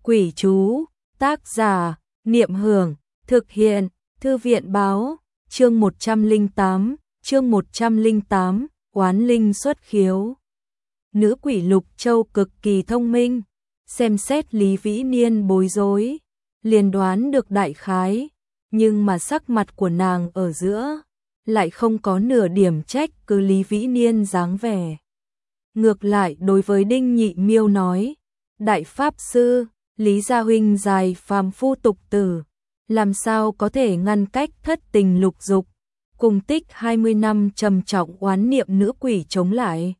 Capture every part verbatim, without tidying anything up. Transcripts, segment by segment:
Quỷ chú, tác giả, Niệm Hưởng, thực hiện, Thư viện báo, chương một trăm lẻ tám, chương một trăm lẻ tám, oán linh xuất khiếu. Nữ quỷ Lục Châu cực kỳ thông minh, xem xét Lý Vĩ Niên bối rối, liền đoán được đại khái, nhưng mà sắc mặt của nàng ở giữa lại không có nửa điểm trách cứ Lý Vĩ Niên dáng vẻ. Ngược lại đối với Đinh Nhị Miêu nói, đại pháp sư, Lý gia huynh dài phàm phu tục tử, làm sao có thể ngăn cách thất tình lục dục, cùng tích hai mươi năm trầm trọng oán niệm nữ quỷ chống lại.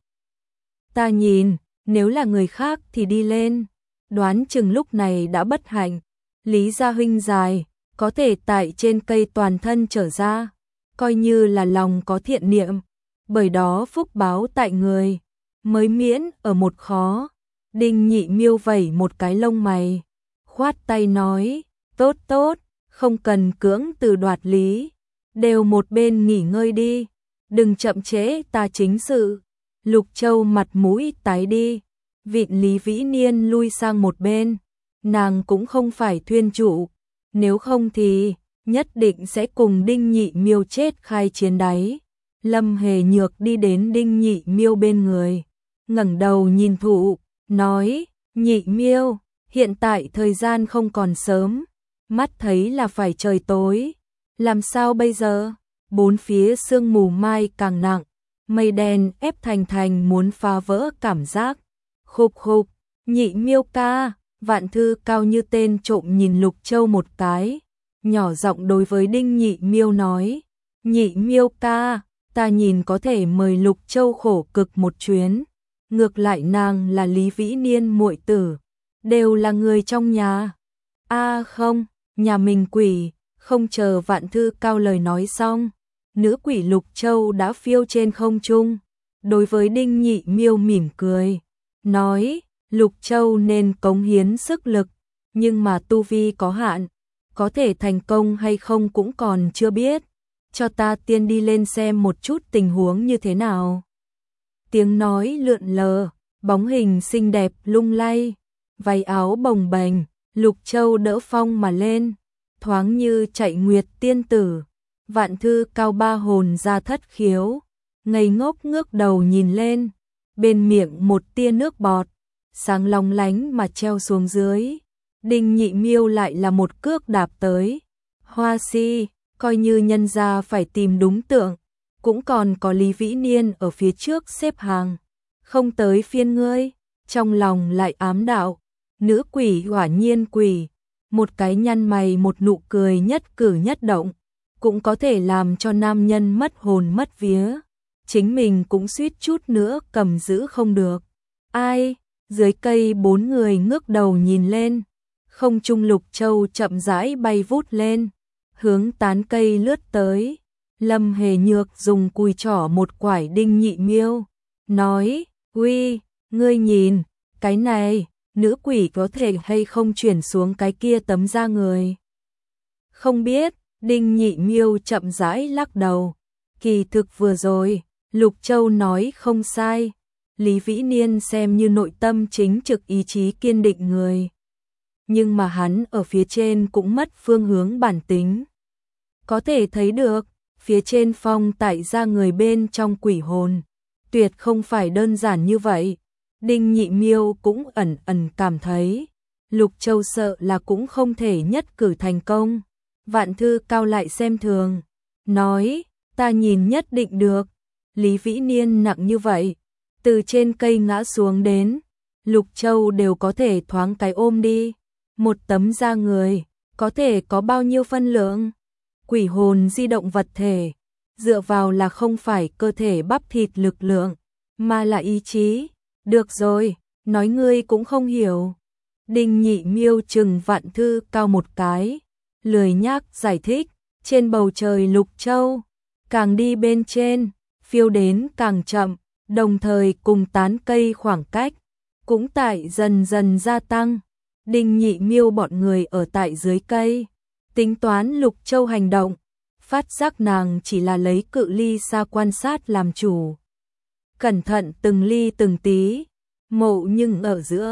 Ta nhìn, nếu là người khác thì đi lên, đoán chừng lúc này đã bất hạnh. Lý gia huynh dài, có thể tại trên cây toàn thân trở ra, coi như là lòng có thiện niệm, bởi đó phúc báo tại người, mới miễn ở một khó. Đinh Nhị Miêu vẩy một cái lông mày, khoát tay nói, tốt tốt, không cần cưỡng từ đoạt lý, đều một bên nghỉ ngơi đi, đừng chậm trễ ta chính sự. Lục Châu mặt mũi tái đi, vịn Lý Vĩ Niên lui sang một bên, nàng cũng không phải thuyên chủ, nếu không thì nhất định sẽ cùng Đinh Nhị Miêu chết khai chiến đáy. Lâm Hề Nhược đi đến Đinh Nhị Miêu bên người, ngẩng đầu nhìn thụ, nói, Nhị Miêu, hiện tại thời gian không còn sớm, mắt thấy là phải trời tối, làm sao bây giờ? Bốn phía sương mù mai càng nặng, mây đen ép thành thành muốn phá vỡ cảm giác. Khục khục, Nhị Miêu ca, Vạn Thư Cao như tên trộm nhìn Lục Châu một cái, nhỏ giọng đối với Đinh Nhị Miêu nói, Nhị Miêu ca, ta nhìn có thể mời Lục Châu khổ cực một chuyến. Ngược lại nàng là Lý Vĩ Niên muội tử, đều là người trong nhà. A à không, nhà mình quỷ. Không chờ Vạn Thư Cao lời nói xong, nữ quỷ Lục Châu đã phiêu trên không trung, đối với Đinh Nhị Miêu mỉm cười, nói, Lục Châu nên cống hiến sức lực, nhưng mà tu vi có hạn, có thể thành công hay không cũng còn chưa biết, cho ta tiên đi lên xem một chút tình huống như thế nào. Tiếng nói lượn lờ, bóng hình xinh đẹp lung lay, váy áo bồng bềnh, Lục Châu đỡ phong mà lên, thoáng như chạy nguyệt tiên tử. Vạn Thư Cao ba hồn ra thất khiếu, ngây ngốc ngước đầu nhìn lên, bên miệng một tia nước bọt, sáng long lánh mà treo xuống dưới. Đinh Nhị Miêu lại là một cước đạp tới. Hoa si, coi như nhân gia phải tìm đúng tượng, cũng còn có Lý Vĩ Niên ở phía trước xếp hàng, không tới phiên ngươi. Trong lòng lại ám đạo, nữ quỷ quả nhiên quỷ, một cái nhăn mày một nụ cười nhất cử nhất động, cũng có thể làm cho nam nhân mất hồn mất vía, chính mình cũng suýt chút nữa cầm giữ không được. Ai? Dưới cây bốn người ngước đầu nhìn lên, không trung Lục Châu chậm rãi bay vút lên, hướng tán cây lướt tới. Lâm Hề Nhược dùng cùi trỏ một quải Đinh Nhị Miêu, nói, uy, ngươi nhìn, cái này, nữ quỷ có thể hay không chuyển xuống cái kia tấm da người? Không biết. Đinh Nhị Miêu chậm rãi lắc đầu, kỳ thực vừa rồi, Lục Châu nói không sai, Lý Vĩ Niên xem như nội tâm chính trực ý chí kiên định người. Nhưng mà hắn ở phía trên cũng mất phương hướng bản tính. Có thể thấy được, phía trên phong tại ra người bên trong quỷ hồn, tuyệt không phải đơn giản như vậy. Đinh Nhị Miêu cũng ẩn ẩn cảm thấy, Lục Châu sợ là cũng không thể nhất cử thành công. Vạn Thư Cao lại xem thường, nói, ta nhìn nhất định được. Lý Vĩ Niên nặng như vậy, từ trên cây ngã xuống đến, Lục Châu đều có thể thoáng cái ôm đi. Một tấm da người, có thể có bao nhiêu phân lượng? Quỷ hồn di động vật thể, dựa vào là không phải cơ thể bắp thịt lực lượng, mà là ý chí. Được rồi, nói ngươi cũng không hiểu. Đinh Nhị Miêu chừng Vạn Thư Cao một cái, lười nhác giải thích. Trên bầu trời Lục Châu, càng đi bên trên, phiêu đến càng chậm, đồng thời cùng tán cây khoảng cách cũng tại dần dần gia tăng. Đinh Nhị Miêu bọn người ở tại dưới cây, tính toán Lục Châu hành động, phát giác nàng chỉ là lấy cự ly xa quan sát làm chủ. Cẩn thận từng ly từng tí, mộ nhưng ở giữa,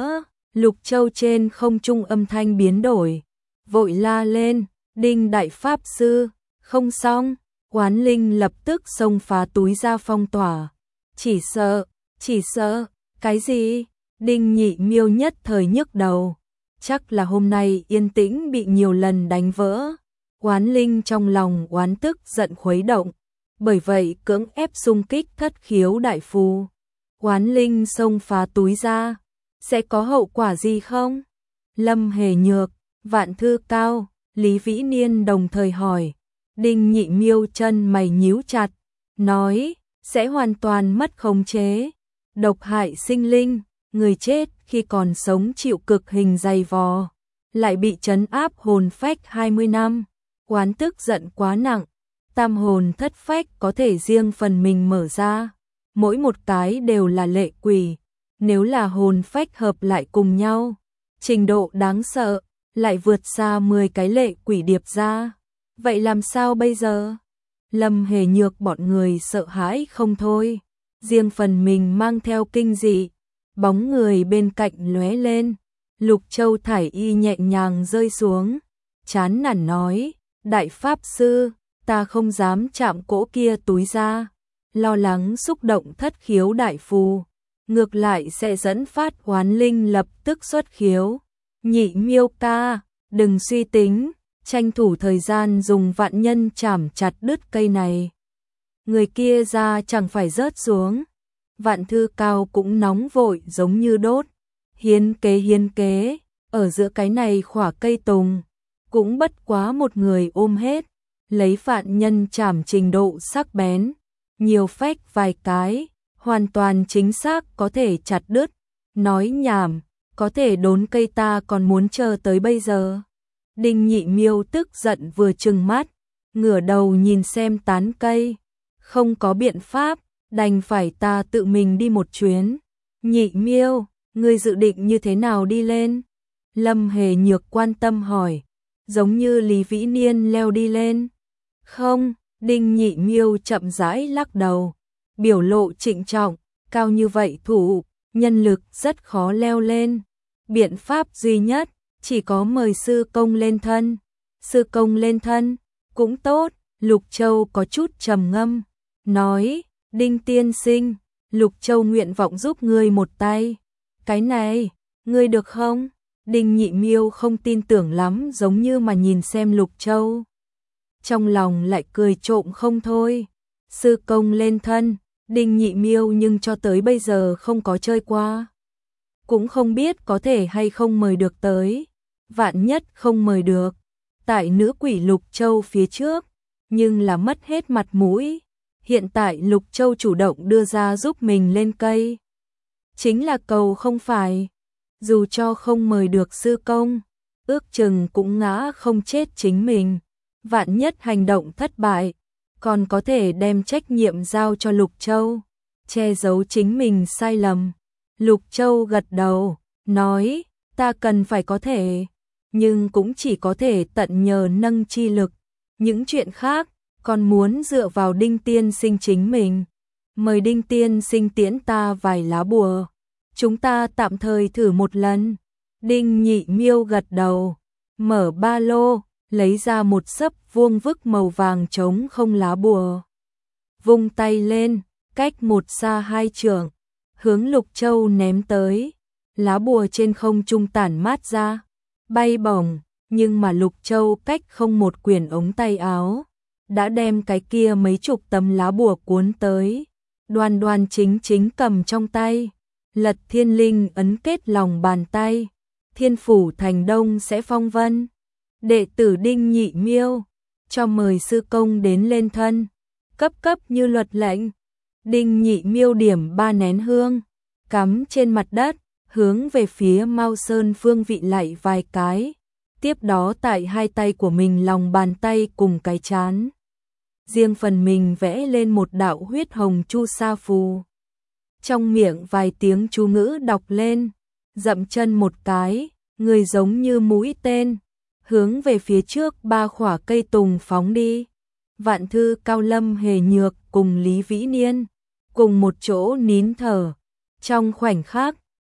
Lục Châu trên không trung âm thanh biến đổi, vội la lên, Đinh đại pháp sư, không xong, Oán Linh lập tức xông phá túi ra phong tỏa. Chỉ sợ, chỉ sợ, cái gì? Đinh Nhị Miêu nhất thời nhức đầu, chắc là hôm nay yên tĩnh bị nhiều lần đánh vỡ. Oán Linh trong lòng oán tức giận khuấy động, bởi vậy cưỡng ép xung kích thất khiếu đại phù. Oán Linh xông phá túi ra, sẽ có hậu quả gì không? Lâm Hề Nhược, Vạn Thư Cao, Lý Vĩ Niên đồng thời hỏi. Đinh Nhị Miêu chân mày nhíu chặt, nói, sẽ hoàn toàn mất khống chế, độc hại sinh linh, người chết khi còn sống chịu cực hình dày vò, lại bị trấn áp hồn phách hai mươi năm, oán tức giận quá nặng, tam hồn thất phách có thể riêng phần mình mở ra, mỗi một cái đều là lệ quỷ, nếu là hồn phách hợp lại cùng nhau, trình độ đáng sợ, lại vượt xa mười cái lệ quỷ điệp ra. Vậy làm sao bây giờ? Lâm Hề Nhược bọn người sợ hãi không thôi, riêng phần mình mang theo kinh dị, bóng người bên cạnh lóe lên, Lục Châu thải y nhẹ nhàng rơi xuống, chán nản nói, đại pháp sư, ta không dám chạm cỗ kia túi ra, lo lắng xúc động thất khiếu đại phù, ngược lại sẽ dẫn phát oán linh lập tức xuất khiếu. Nhị Miêu ca, đừng suy tính, tranh thủ thời gian dùng vạn nhân chảm chặt đứt cây này. Người kia ra chẳng phải rớt xuống. Vạn Thư Cao cũng nóng vội giống như đốt. Hiến kế hiến kế, ở giữa cái này khỏa cây tùng, cũng bất quá một người ôm hết, lấy vạn nhân chảm trình độ sắc bén, nhiều phách vài cái, hoàn toàn chính xác có thể chặt đứt. Nói nhảm, có thể đốn cây ta còn muốn chờ tới bây giờ. Đinh Nhị Miêu tức giận vừa trừng mắt, ngửa đầu nhìn xem tán cây, không có biện pháp, đành phải ta tự mình đi một chuyến. Nhị Miêu, ngươi dự định như thế nào đi lên? Lâm Hề Nhược quan tâm hỏi, giống như Lý Vĩ Niên leo đi lên. Không, Đinh Nhị Miêu chậm rãi lắc đầu, biểu lộ trịnh trọng, cao như vậy thủ, nhân lực rất khó leo lên. Biện pháp duy nhất, chỉ có mời sư công lên thân. Sư công lên thân, cũng tốt, Lục Châu có chút trầm ngâm, nói, Đinh tiên sinh, Lục Châu nguyện vọng giúp ngươi một tay. Cái này, ngươi được không? Đinh Nhị Miêu không tin tưởng lắm giống như mà nhìn xem Lục Châu. Trong lòng lại cười trộm không thôi. Sư công lên thân, Đinh Nhị Miêu nhưng cho tới bây giờ không có chơi qua. Cũng không biết có thể hay không mời được tới. Vạn nhất không mời được, tại nữ quỷ Lục Châu phía trước, nhưng là mất hết mặt mũi. Hiện tại Lục Châu chủ động đưa ra giúp mình lên cây, chính là cầu không phải. Dù cho không mời được sư công, ước chừng cũng ngã không chết chính mình. Vạn nhất hành động thất bại, còn có thể đem trách nhiệm giao cho Lục Châu, che giấu chính mình sai lầm. Lục Châu gật đầu, nói, ta cần phải có thể, nhưng cũng chỉ có thể tận nhờ nâng chi lực. Những chuyện khác, còn muốn dựa vào Đinh tiên sinh chính mình. Mời Đinh tiên sinh tiễn ta vài lá bùa, chúng ta tạm thời thử một lần. Đinh Nhị Miêu gật đầu, mở ba lô, lấy ra một xấp vuông vức màu vàng trống không lá bùa. Vung tay lên, cách một xa hai trượng, hướng Lục Châu ném tới. Lá bùa trên không trung tản mát ra, bay bổng, nhưng mà Lục Châu cách không một quyển ống tay áo, đã đem cái kia mấy chục tấm lá bùa cuốn tới, đoan đoan chính chính cầm trong tay. Lật Thiên Linh ấn kết lòng bàn tay, Thiên phủ thành đông sẽ phong vân. Đệ tử Đinh Nhị Miêu, cho mời sư công đến lên thân, cấp cấp như luật lệnh. Đinh Nhị Miêu điểm ba nén hương, cắm trên mặt đất, hướng về phía Mao Sơn phương vị lạy vài cái, tiếp đó tại hai tay của mình lòng bàn tay cùng cái chán, riêng phần mình vẽ lên một đạo huyết hồng chu sa phù. Trong miệng vài tiếng chú ngữ đọc lên, dậm chân một cái, người giống như mũi tên, hướng về phía trước ba khỏa cây tùng phóng đi. Vạn Thư Cao, Lâm Hề Nhược cùng Lý Vĩ Niên cùng một chỗ nín thở. Trong khoảnh khắc,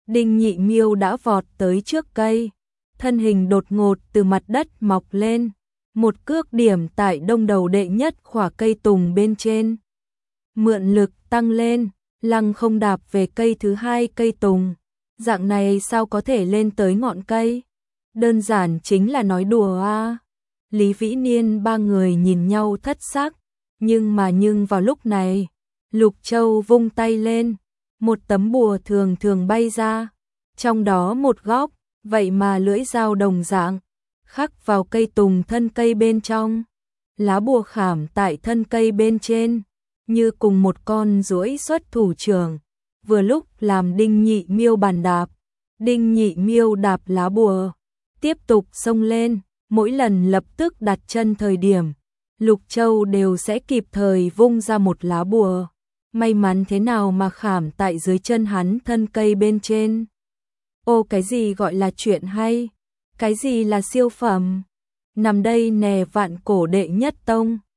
Đinh Nhị Miêu đã vọt tới trước cây, thân hình đột ngột từ mặt đất mọc lên, một cước điểm tại đông đầu đệ nhất khỏa cây tùng bên trên. Mượn lực tăng lên, lăng không đạp về cây thứ hai cây tùng. Dạng này sao có thể lên tới ngọn cây? Đơn giản chính là nói đùa a. Lý Vĩ Niên ba người nhìn nhau thất sắc, nhưng mà nhưng vào lúc này, Lục Châu vung tay lên, một tấm bùa thường thường bay ra, trong đó một góc, vậy mà lưỡi dao đồng dạng, khắc vào cây tùng thân cây bên trong, lá bùa khảm tại thân cây bên trên, như cùng một con duỗi xuất thủ trưởng, vừa lúc làm Đinh Nhị Miêu bàn đạp. Đinh Nhị Miêu đạp lá bùa, tiếp tục xông lên, mỗi lần lập tức đặt chân thời điểm, Lục Châu đều sẽ kịp thời vung ra một lá bùa. May mắn thế nào mà khảm tại dưới chân hắn thân cây bên trên. Ô, cái gì gọi là chuyện hay? Cái gì là siêu phẩm? Nằm đây nè, vạn cổ đệ nhất tông.